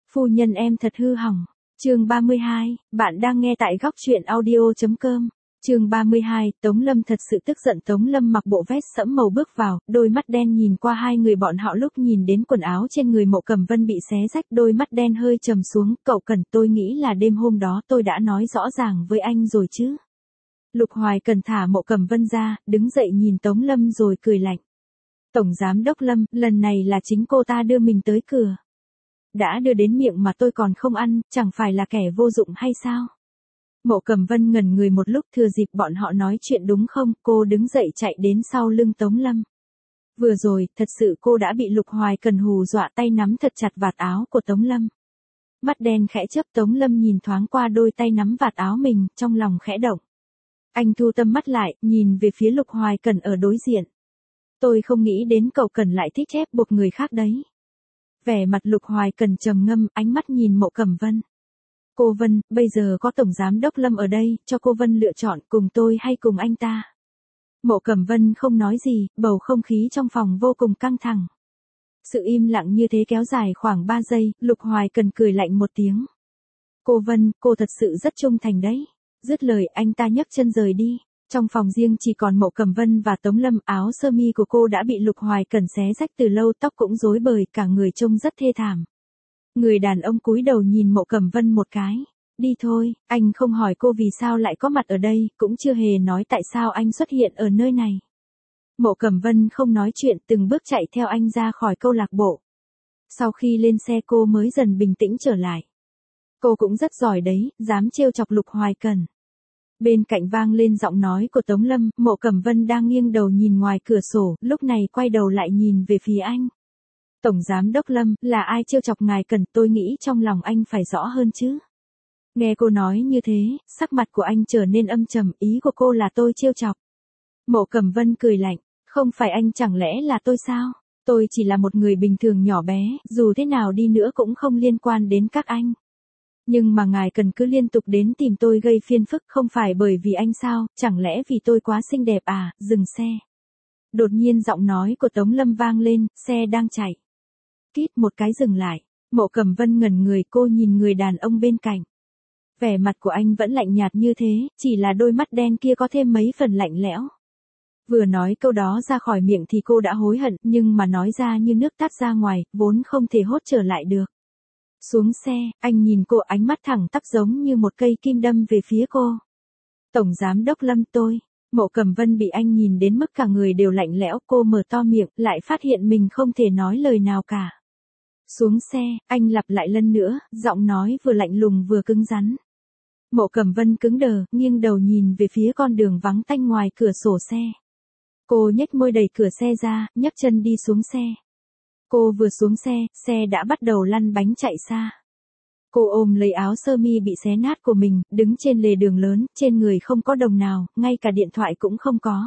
Phu nhân em thật hư hỏng. Chương 32, bạn đang nghe tại góc truyện audio.com. Chương 32, Tống Lâm thật sự tức giận. Tống Lâm mặc bộ vest sẫm màu bước vào, đôi mắt đen nhìn qua hai người bọn họ. Lúc nhìn đến quần áo trên người Mộ Cẩm Vân bị xé rách, đôi mắt đen hơi trầm xuống. Cậu Cần, tôi nghĩ là đêm hôm đó tôi đã nói rõ ràng với anh rồi chứ. Lục Hoài Cần thả Mộ Cẩm Vân ra, đứng dậy nhìn Tống Lâm rồi cười lạnh. Tổng giám đốc Lâm, lần này là chính cô ta đưa mình tới cửa. Đã đưa đến miệng mà tôi còn không ăn, chẳng phải là kẻ vô dụng hay sao? Mộ Cẩm Vân ngẩn người một lúc, thừa dịp bọn họ nói chuyện đúng không, cô đứng dậy chạy đến sau lưng Tống Lâm. Vừa rồi, thật sự cô đã bị Lục Hoài Cần hù dọa, tay nắm thật chặt vạt áo của Tống Lâm. Mắt đen khẽ chớp, Tống Lâm nhìn thoáng qua đôi tay nắm vạt áo mình, trong lòng khẽ động. Anh thu tầm mắt lại, nhìn về phía Lục Hoài Cần ở đối diện. Tôi không nghĩ đến cậu Cần lại thích ép buộc người khác đấy. Vẻ mặt Lục Hoài Cần trầm ngâm, ánh mắt nhìn Mộ Cẩm Vân. Cô Vân, bây giờ có Tổng Giám Đốc Lâm ở đây, cho cô Vân lựa chọn, cùng tôi hay cùng anh ta. Mộ Cẩm Vân không nói gì, bầu không khí trong phòng vô cùng căng thẳng. Sự im lặng như thế kéo dài khoảng 3 giây, Lục Hoài Cần cười lạnh một tiếng. Cô Vân, cô thật sự rất trung thành đấy. Dứt lời, anh ta nhấc chân rời đi. Trong phòng riêng chỉ còn Mộ Cẩm Vân và Tống Lâm, áo sơ mi của cô đã bị Lục Hoài Cần xé rách từ lâu, tóc cũng rối bời, cả người trông rất thê thảm. Người đàn ông cúi đầu nhìn Mộ Cẩm Vân một cái. Đi thôi, anh không hỏi cô vì sao lại có mặt ở đây, cũng chưa hề nói tại sao anh xuất hiện ở nơi này. Mộ Cẩm Vân không nói chuyện, từng bước chạy theo anh ra khỏi câu lạc bộ. Sau khi lên xe cô mới dần bình tĩnh trở lại. Cô cũng rất giỏi đấy, dám trêu chọc Lục Hoài Cần. Bên cạnh vang lên giọng nói của Tống Lâm, Mộ Cẩm Vân đang nghiêng đầu nhìn ngoài cửa sổ, lúc này quay đầu lại nhìn về phía anh. Tổng Giám Đốc Lâm, là ai trêu chọc ngài Cần, tôi nghĩ trong lòng anh phải rõ hơn chứ. Nghe cô nói như thế, sắc mặt của anh trở nên âm trầm, ý của cô là tôi trêu chọc. Mộ Cẩm Vân cười lạnh, không phải anh chẳng lẽ là tôi sao? Tôi chỉ là một người bình thường nhỏ bé, dù thế nào đi nữa cũng không liên quan đến các anh. Nhưng mà ngài Cần cứ liên tục đến tìm tôi gây phiền phức, không phải bởi vì anh sao, chẳng lẽ vì tôi quá xinh đẹp à? Dừng xe. Đột nhiên giọng nói của Tống Lâm vang lên, xe đang chạy. Kít một cái dừng lại. Mộ Cẩm Vân ngẩn người, cô nhìn người đàn ông bên cạnh. Vẻ mặt của anh vẫn lạnh nhạt như thế, chỉ là đôi mắt đen kia có thêm mấy phần lạnh lẽo. Vừa nói câu đó ra khỏi miệng thì cô đã hối hận, nhưng mà nói ra như nước tát ra ngoài, vốn không thể hốt trở lại được. Xuống xe, anh nhìn cô, ánh mắt thẳng tắp giống như một cây kim đâm về phía cô. Tổng Giám Đốc Lâm, tôi. Mộ Cẩm Vân bị anh nhìn đến mức cả người đều lạnh lẽo, cô mở to miệng, lại phát hiện mình không thể nói lời nào cả. Xuống xe, anh lặp lại lần nữa, giọng nói vừa lạnh lùng vừa cứng rắn. Mộ Cẩm Vân cứng đờ, nghiêng đầu nhìn về phía con đường vắng tanh ngoài cửa sổ xe. Cô nhếch môi đẩy cửa xe ra, nhấc chân đi xuống xe. Cô vừa xuống xe, xe đã bắt đầu lăn bánh chạy xa. Cô ôm lấy áo sơ mi bị xé nát của mình, đứng trên lề đường lớn, trên người không có đồng nào, ngay cả điện thoại cũng không có.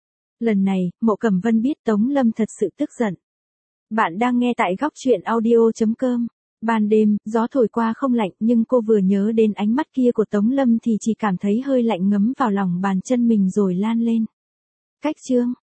Lần này, Mộ Cẩm Vân biết Tống Lâm thật sự tức giận. Bạn đang nghe tại góc truyện audio.com. Ban đêm, gió thổi qua không lạnh, nhưng cô vừa nhớ đến ánh mắt kia của Tống Lâm thì chỉ cảm thấy hơi lạnh ngấm vào lòng bàn chân mình rồi lan lên. Cách chương.